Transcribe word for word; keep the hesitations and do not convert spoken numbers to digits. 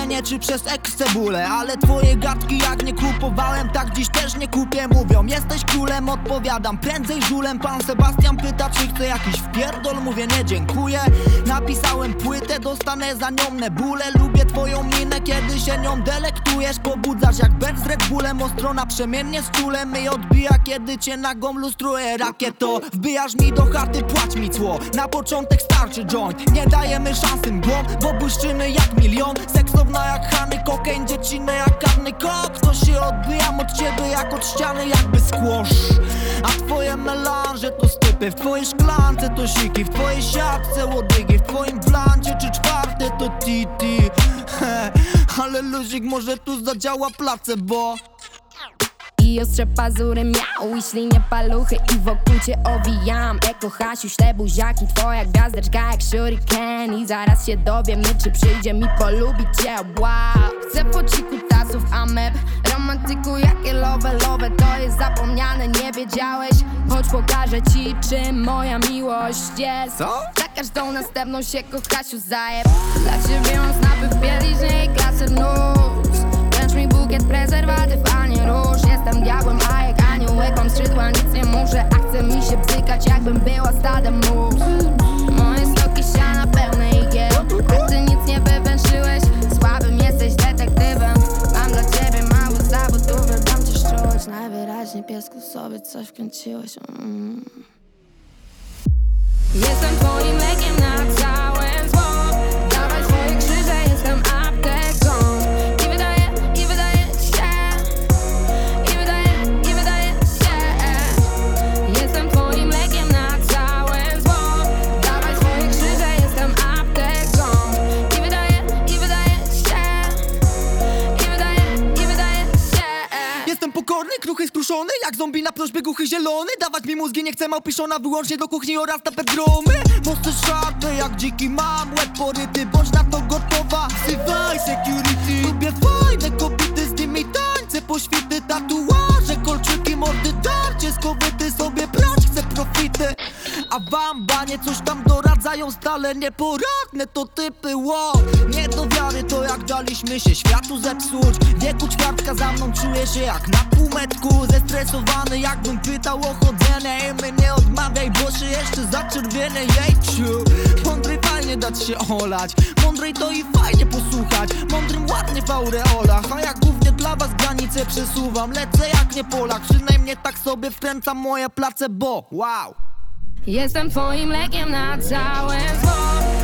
jedzenie czy przez eks-cebulę. Ale twoje gadki jak nie kupowałem, tak dziś też nie kupię. Mówią jesteś królem, odpowiadam prędzej żulem. Pan Sebastian pyta czy chcę jakiś wpierdol, mówię nie dziękuję. Napisałem płytę, dostanę za nią nebulę. Lubię twoją minę, kiedy się nią delektujesz. Pobudzasz jak Ben z Red Bullem, ostro naprzemiennie z czulem. I odbija kiedy cię nagą lustruje rakieto. Wbijasz mi do chaty, płać mi cło. Na początek starczy joint, nie dajemy szansy mgłom, bo błyszczymy jak milion. Seksowna jak Hany, kokain, dziecinę jak karny kok. To się odbijam od ciebie jak od ściany, jakby squash. A twoje melanże to stypy, w twojej szklance to siki, w twojej siatce łodygi, w twoim blancie czy czwarte to titi. Ale luzik, może tu zadziała placebo. I ostrze pazury miał, i ślinie paluchy i wokół cię owijam. Eko Hasiuś, te buziaki, twoja gwiazdeczka jak shuriken. I zaraz się dowiemy, czy przyjdzie mi polubić cię, wow. Chcę pociku tasów ameb, romantyku jakie love, love. To jest zapomniane, nie wiedziałeś? Chodź pokażę ci, czym moja miłość jest. Co? Za każdą następną się kochasiu zajeb. Dla ciebie mam snapy w bieliźnie i klasy nóż. Wręcz mi bukiet prezerwatyw, a nie róż. Jestem diabłem, a jak aniołek mam skrzydła, nic nie muszę. A chce mi się bzykać, jakbym była stadem mus. Moje stoki siana pełne igiel, a ty nic nie wywęszyłeś. Słabym jesteś detektywem. Mam dla ciebie mały zawód, uwielbiam cię szczuć. Najwyraźniej piesku sobie coś wkręciłeś. mm. Jestem twoim lekiem na całe zło. Dawaj swoje krzyże, jestem apteką. I wydaje, i wydaje się, i wydaje, i wydaje się. Jestem twoim lekiem na całe zło. Dawaj swoje krzyże, jestem apteką. I wydaje, i wydaje się, i wydaje, i wydaje się. Jestem pokorny, kruchy, skruszony, jak zombie na prośbie głuchy zielony. Dawać mi mózgi nie chcę, małpiszona wyłącznie do kuchni oraz na pedromy. Mosty szarpe jak dziki, mam łeb poryty, bądź na to gotowa. Wzywaj security. Lubię fajne kobiety, z nimi tańce, poświty, tatuaże, kolczyki, mordy, darcie, skowyty, sobie brać chcę profity. A wam banie coś tam doradzają, stale nieporadne to typy, wow. Nie do wiary to jak daliśmy się światu zepsuć. Wieku ćwiartka za mną czuję się jak na półmetku. Zestresowany jakbym pytał o chodzenie. I my nie odmawiaj, bo się jeszcze zaczerwienię, jejciu. Mądrej fajnie dać się olać, mądrej to i fajnie posłuchać. Mądrym ładnie w aureolach, a ja głównie dla was granice przesuwam. Lecę jak nie Polak, przynajmniej tak sobie wkręcam moje place, bo wow. Jestem twoim lekiem na całe zło.